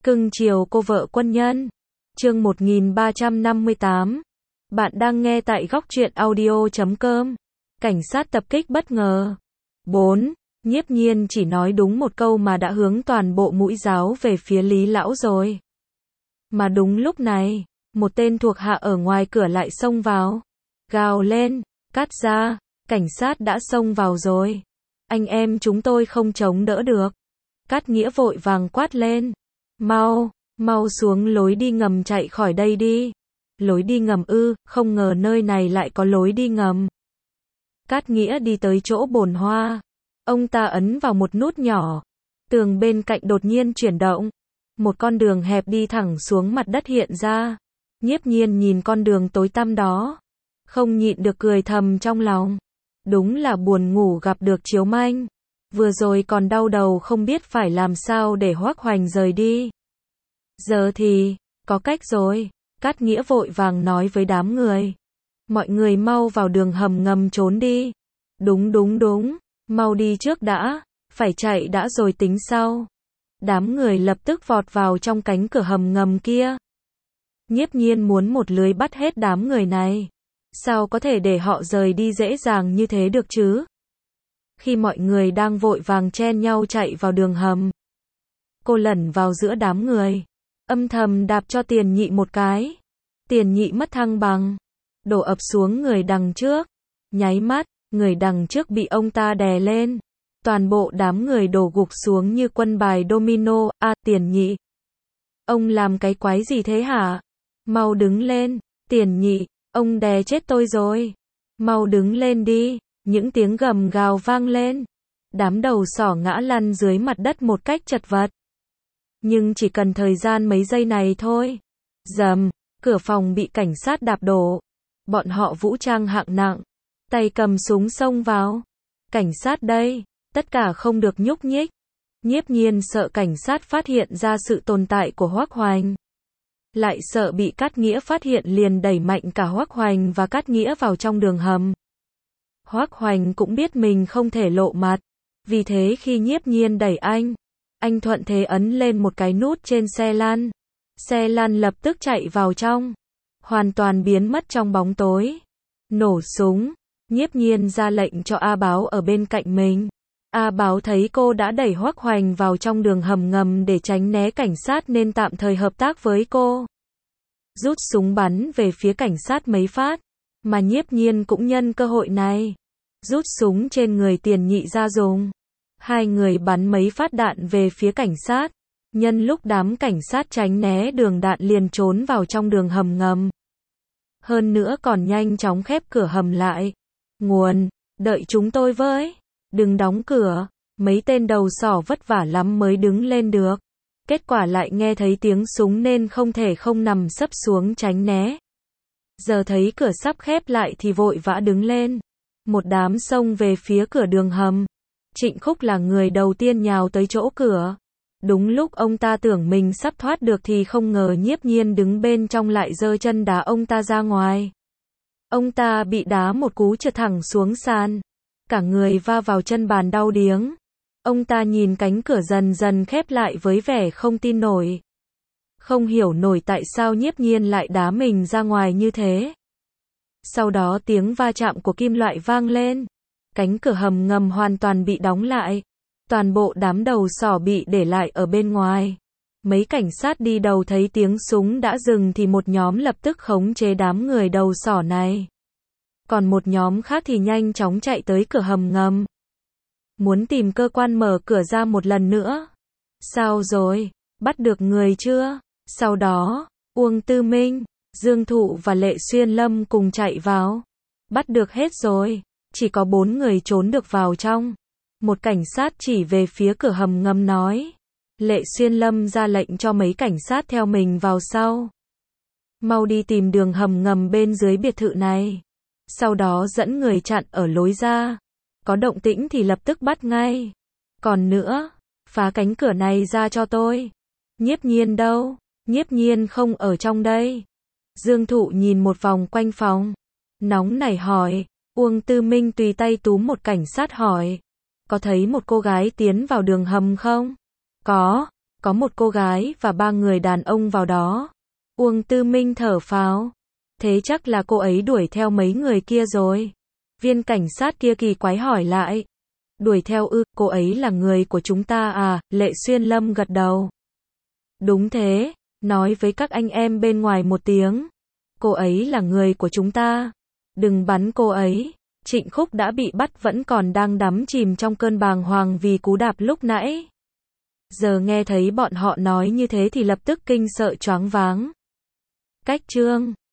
Cưng chiều cô vợ quân nhân. Chương 1358. Bạn đang nghe tại góc truyện audio.com. Cảnh sát tập kích bất ngờ. 4. Nhiếp Nhiên chỉ nói đúng một câu mà đã hướng toàn bộ mũi giáo về phía Lý Lão rồi. Mà đúng lúc này, một tên thuộc hạ ở ngoài cửa lại xông vào. Gào lên, Cát ra, cảnh sát đã xông vào rồi. Anh em chúng tôi không chống đỡ được. Cát Nghĩa vội vàng quát lên. Mau xuống lối đi ngầm chạy khỏi đây đi. Lối đi ngầm ư, không ngờ nơi này lại có lối đi ngầm. Cát Nghĩa đi tới chỗ bồn hoa. Ông ta ấn vào một nút nhỏ. Tường bên cạnh đột nhiên chuyển động. Một con đường hẹp đi thẳng xuống mặt đất hiện ra. Nhiếp Nhiên nhìn con đường tối tăm đó. Không nhịn được cười thầm trong lòng. Đúng là buồn ngủ gặp được chiếu manh. Vừa rồi còn đau đầu không biết phải làm sao để Hoắc Hoành rời đi. Giờ thì, có cách rồi. Cát Nghĩa vội vàng nói với đám người. Mọi người mau vào đường hầm ngầm trốn đi. Đúng, mau đi trước đã, phải chạy đã rồi tính sau. Đám người lập tức vọt vào trong cánh cửa hầm ngầm kia. Nhiếp Nhiên muốn một lưới bắt hết đám người này. Sao có thể để họ rời đi dễ dàng như thế được chứ? Khi mọi người đang vội vàng chen nhau chạy vào đường hầm, cô lẩn vào giữa đám người, âm thầm đạp cho Tiền Nhị một cái. Tiền Nhị mất thăng bằng, đổ ập xuống người đằng trước. Nháy mắt, người đằng trước bị ông ta đè lên. Toàn bộ đám người đổ gục xuống như quân bài domino. Tiền Nhị, ông làm cái quái gì thế hả? Mau đứng lên. Tiền Nhị, ông đè chết tôi rồi. Mau đứng lên đi. Những tiếng gầm gào vang lên. Đám đầu sỏ ngã lăn dưới mặt đất một cách chật vật. Nhưng chỉ cần thời gian mấy giây này thôi. Rầm, cửa phòng bị cảnh sát đạp đổ. Bọn họ vũ trang hạng nặng, tay cầm súng xông vào. Cảnh sát đây, tất cả không được nhúc nhích. Nhiếp Nhiên sợ cảnh sát phát hiện ra sự tồn tại của Hoắc Hoành. Lại sợ bị Cát Nghĩa phát hiện liền đẩy mạnh cả Hoắc Hoành và Cát Nghĩa vào trong đường hầm. Hoắc Hoành cũng biết mình không thể lộ mặt. Vì thế khi Nhiếp Nhiên đẩy anh thuận thế ấn lên một cái nút trên xe lăn. Xe lăn lập tức chạy vào trong, hoàn toàn biến mất trong bóng tối. Nổ súng, Nhiếp Nhiên ra lệnh cho A Báo ở bên cạnh mình. A Báo thấy cô đã đẩy Hoắc Hoành vào trong đường hầm ngầm để tránh né cảnh sát nên tạm thời hợp tác với cô. Rút súng bắn về phía cảnh sát mấy phát, mà Nhiếp Nhiên cũng nhân cơ hội này rút súng trên người Tiền Nhị ra dùng. Hai người bắn mấy phát đạn về phía cảnh sát. Nhân lúc đám cảnh sát tránh né đường đạn liền trốn vào trong đường hầm ngầm. Hơn nữa còn nhanh chóng khép cửa hầm lại. Nguồn, đợi chúng tôi với. Đừng đóng cửa. Mấy tên đầu sỏ vất vả lắm mới đứng lên được. Kết quả lại nghe thấy tiếng súng nên không thể không nằm sấp xuống tránh né. Giờ thấy cửa sắp khép lại thì vội vã đứng lên. Một đám xông về phía cửa đường hầm. Trịnh Khúc là người đầu tiên nhào tới chỗ cửa. Đúng lúc ông ta tưởng mình sắp thoát được thì không ngờ Nhiếp Nhiên đứng bên trong lại giơ chân đá ông ta ra ngoài. Ông ta bị đá một cú trượt thẳng xuống sàn. Cả người va vào chân bàn đau điếng. Ông ta nhìn cánh cửa dần dần khép lại với vẻ không tin nổi. Không hiểu nổi tại sao Nhiếp Nhiên lại đá mình ra ngoài như thế. Sau đó tiếng va chạm của kim loại vang lên. Cánh cửa hầm ngầm hoàn toàn bị đóng lại. Toàn bộ đám đầu sỏ bị để lại ở bên ngoài. Mấy cảnh sát đi đầu thấy tiếng súng đã dừng thì một nhóm lập tức khống chế đám người đầu sỏ này. Còn một nhóm khác thì nhanh chóng chạy tới cửa hầm ngầm. Muốn tìm cơ quan mở cửa ra một lần nữa. Sao rồi? Bắt được người chưa? Sau đó, Uông Tư Minh, Dương Thụ và Lệ Xuyên Lâm cùng chạy vào. Bắt được hết rồi. Chỉ có 4 người trốn được vào trong. Một cảnh sát chỉ về phía cửa hầm ngầm nói. Lệ Xuyên Lâm ra lệnh cho mấy cảnh sát theo mình vào sau. Mau đi tìm đường hầm ngầm bên dưới biệt thự này. Sau đó dẫn người chặn ở lối ra. Có động tĩnh thì lập tức bắt ngay. Còn nữa, phá cánh cửa này ra cho tôi. Nhiếp Nhiên đâu? Nhiếp Nhiên không ở trong đây. Dương Thụ nhìn một vòng quanh phòng. Nóng nảy hỏi. Uông Tư Minh tùy tay túm một cảnh sát hỏi. Có thấy một cô gái tiến vào đường hầm không? có một cô gái và 3 người đàn ông vào đó. Uông Tư Minh thở phào. Thế chắc là cô ấy đuổi theo mấy người kia rồi. Viên cảnh sát kia kỳ quái hỏi lại. Đuổi theo ư, cô ấy là người của chúng ta à, Lệ Xuyên Lâm gật đầu. Đúng thế, nói với các anh em bên ngoài một tiếng. Cô ấy là người của chúng ta. Đừng bắn cô ấy. Trịnh Khúc đã bị bắt vẫn còn đang đắm chìm trong cơn bàng hoàng vì cú đạp lúc nãy. Giờ nghe thấy bọn họ nói như thế thì lập tức kinh sợ choáng váng. Cách chương